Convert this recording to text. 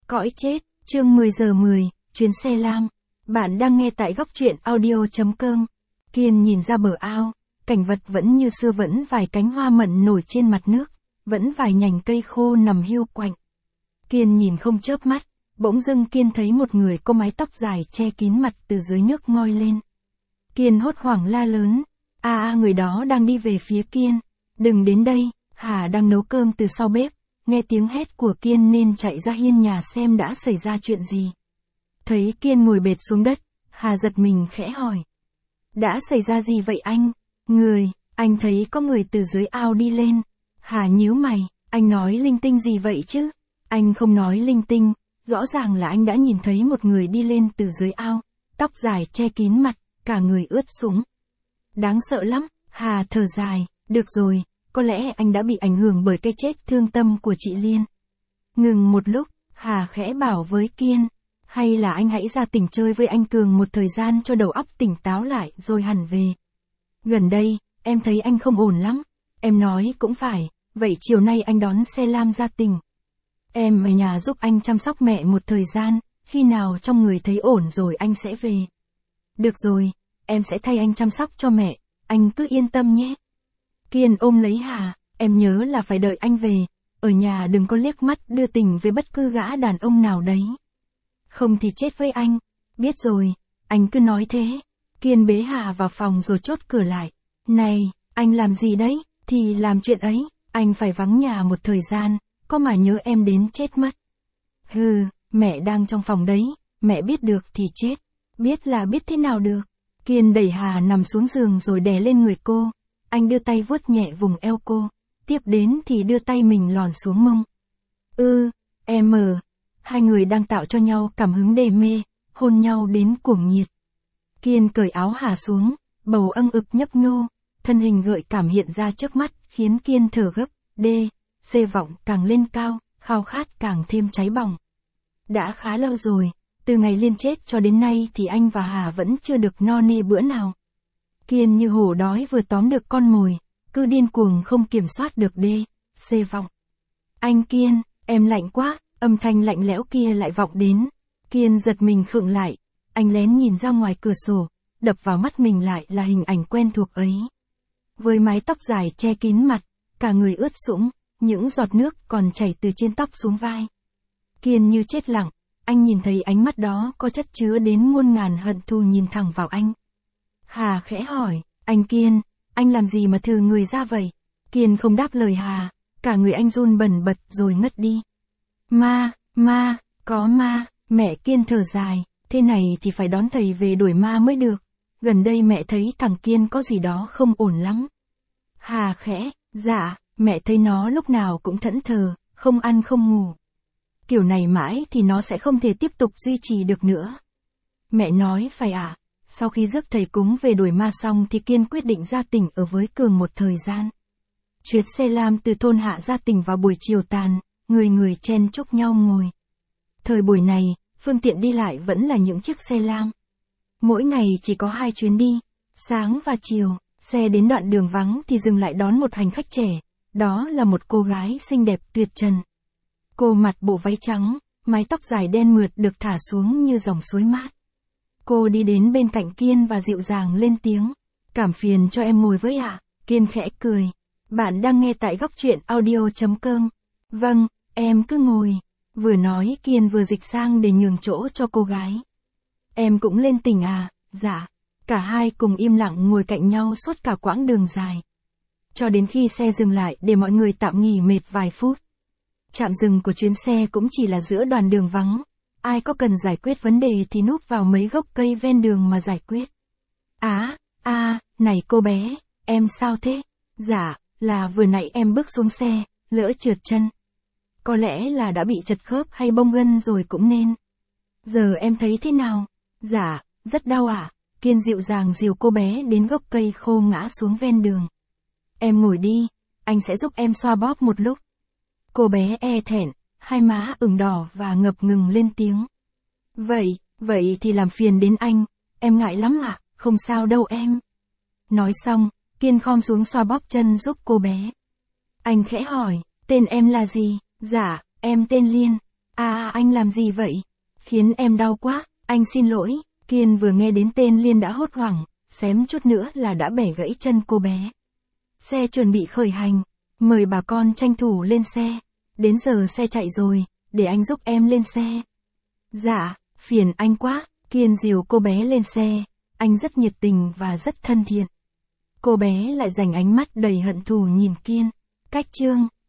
Cõi chết, chương 10 giờ 10, chuyến xe lam. Bạn đang nghe tại góc truyện audio.com. Kiên nhìn ra bờ ao, cảnh vật vẫn như xưa, vẫn vài cánh hoa mận nổi trên mặt nước, vẫn vài nhành cây khô nằm hiu quạnh. Kiên nhìn không chớp mắt, bỗng dưng Kiên thấy một người có mái tóc dài che kín mặt từ dưới nước ngoi lên. Kiên hốt hoảng la lớn, người đó đang đi về phía Kiên. Đừng đến đây, Hà đang nấu cơm từ sau bếp. Nghe tiếng hét của Kiên nên chạy ra hiên nhà xem đã xảy ra chuyện gì. Thấy Kiên ngồi bệt xuống đất, Hà giật mình khẽ hỏi. Đã xảy ra gì vậy anh? Anh thấy có người từ dưới ao đi lên. Hà nhíu mày, anh nói linh tinh gì vậy chứ? Anh không nói linh tinh, rõ ràng là anh đã nhìn thấy một người đi lên từ dưới ao, tóc dài che kín mặt, cả người ướt sũng. Đáng sợ lắm, Hà thở dài, được rồi. Có lẽ anh đã bị ảnh hưởng bởi cái chết thương tâm của chị Liên. Ngừng một lúc, Hà khẽ bảo với Kiên, hay là anh hãy ra tỉnh chơi với anh Cường một thời gian cho đầu óc tỉnh táo lại rồi hẳn về. Gần đây, em thấy anh không ổn lắm. Em nói cũng phải, vậy chiều nay anh đón xe lam ra tỉnh. Em ở nhà giúp anh chăm sóc mẹ một thời gian, khi nào trong người thấy ổn rồi anh sẽ về. Được rồi, em sẽ thay anh chăm sóc cho mẹ, anh cứ yên tâm nhé. Kiên ôm lấy Hà, em nhớ là phải đợi anh về, ở nhà đừng có liếc mắt đưa tình với bất cứ gã đàn ông nào đấy. Không thì chết với anh, biết rồi, anh cứ nói thế. Kiên bế Hà vào phòng rồi chốt cửa lại. Này, anh làm gì đấy, thì làm chuyện ấy, anh phải vắng nhà một thời gian, có mà nhớ em đến chết mất. Hừ, mẹ đang trong phòng đấy, mẹ biết được thì chết, biết là biết thế nào được. Kiên đẩy Hà nằm xuống giường rồi đè lên người cô. Anh đưa tay vuốt nhẹ vùng eo cô, tiếp đến thì đưa tay mình lòn xuống mông. Hai người đang tạo cho nhau cảm hứng đê mê, hôn nhau đến cuồng nhiệt. Kiên cởi áo Hà xuống, bầu âng ực nhấp nhô, thân hình gợi cảm hiện ra trước mắt, khiến Kiên thở gấp, vọng càng lên cao, khao khát càng thêm cháy bỏng. Đã khá lâu rồi, từ ngày Liên chết cho đến nay thì anh và Hà vẫn chưa được no nê bữa nào. Kiên như hổ đói vừa tóm được con mồi, cứ điên cuồng không kiểm soát được vọng. Anh Kiên, em lạnh quá, âm thanh lạnh lẽo kia lại vọng đến. Kiên giật mình khựng lại, anh lén nhìn ra ngoài cửa sổ, đập vào mắt mình lại là hình ảnh quen thuộc ấy. Với mái tóc dài che kín mặt, cả người ướt sũng, những giọt nước còn chảy từ trên tóc xuống vai. Kiên như chết lặng, anh nhìn thấy ánh mắt đó có chất chứa đến muôn ngàn hận thù nhìn thẳng vào anh. Hà khẽ hỏi, anh Kiên, anh làm gì mà thừ người ra vậy? Kiên không đáp lời Hà, cả người anh run bần bật rồi ngất đi. Có ma, mẹ Kiên thở dài, thế này thì phải đón thầy về đuổi ma mới được. Gần đây mẹ thấy thằng Kiên có gì đó không ổn lắm. Hà khẽ, dạ, mẹ thấy nó lúc nào cũng thẫn thờ, không ăn không ngủ. Kiểu này mãi thì nó sẽ không thể tiếp tục duy trì được nữa. Mẹ nói phải ạ. Sau khi rước thầy cúng về đuổi ma xong thì Kiên quyết định ra tỉnh ở với Cường một thời gian. Chuyến xe lam từ thôn Hạ ra tỉnh vào buổi chiều tàn, người chen chúc nhau ngồi. Thời buổi này, phương tiện đi lại vẫn là những chiếc xe lam. Mỗi ngày chỉ có 2 chuyến đi, sáng và chiều, xe đến đoạn đường vắng thì dừng lại đón một hành khách trẻ, đó là một cô gái xinh đẹp tuyệt trần. Cô mặc bộ váy trắng, mái tóc dài đen mượt được thả xuống như dòng suối mát. Cô đi đến bên cạnh Kiên và dịu dàng lên tiếng. Cảm phiền cho em ngồi với ạ. Kiên khẽ cười. Bạn đang nghe tại góc truyện audio.com. Vâng, em cứ ngồi. Vừa nói Kiên vừa dịch sang để nhường chỗ cho cô gái. Em cũng lên tỉnh à? Dạ. Cả hai cùng im lặng ngồi cạnh nhau suốt cả quãng đường dài. Cho đến khi xe dừng lại để mọi người tạm nghỉ mệt vài phút. Trạm dừng của chuyến xe cũng chỉ là giữa đoàn đường vắng. Ai có cần giải quyết vấn đề thì núp vào mấy gốc cây ven đường mà giải quyết. Này cô bé, em sao thế? Dạ, là vừa nãy em bước xuống xe, lỡ trượt chân. Có lẽ là đã bị trật khớp hay bong gân rồi cũng nên. Giờ em thấy thế nào? Dạ, rất đau ạ. Kiên dịu dàng dìu cô bé đến gốc cây khô ngã xuống ven đường. Em ngồi đi, anh sẽ giúp em xoa bóp một lúc. Cô bé e thẹn, hai má ửng đỏ và ngập ngừng lên tiếng. Vậy thì làm phiền đến anh, em ngại lắm ạ, không sao đâu em. Nói xong, Kiên khom xuống xoa bóp chân giúp cô bé. Anh khẽ hỏi, tên em là gì? Dạ, em tên Liên. Anh làm gì vậy? Khiến em đau quá, anh xin lỗi. Kiên vừa nghe đến tên Liên đã hốt hoảng, xém chút nữa là đã bẻ gãy chân cô bé. Xe chuẩn bị khởi hành, mời bà con tranh thủ lên xe. Đến giờ xe chạy rồi, để anh giúp em lên xe. Dạ, phiền anh quá. Kiên dìu cô bé lên xe, anh rất nhiệt tình và rất thân thiện. Cô bé lại dành ánh mắt đầy hận thù nhìn Kiên. Cách chương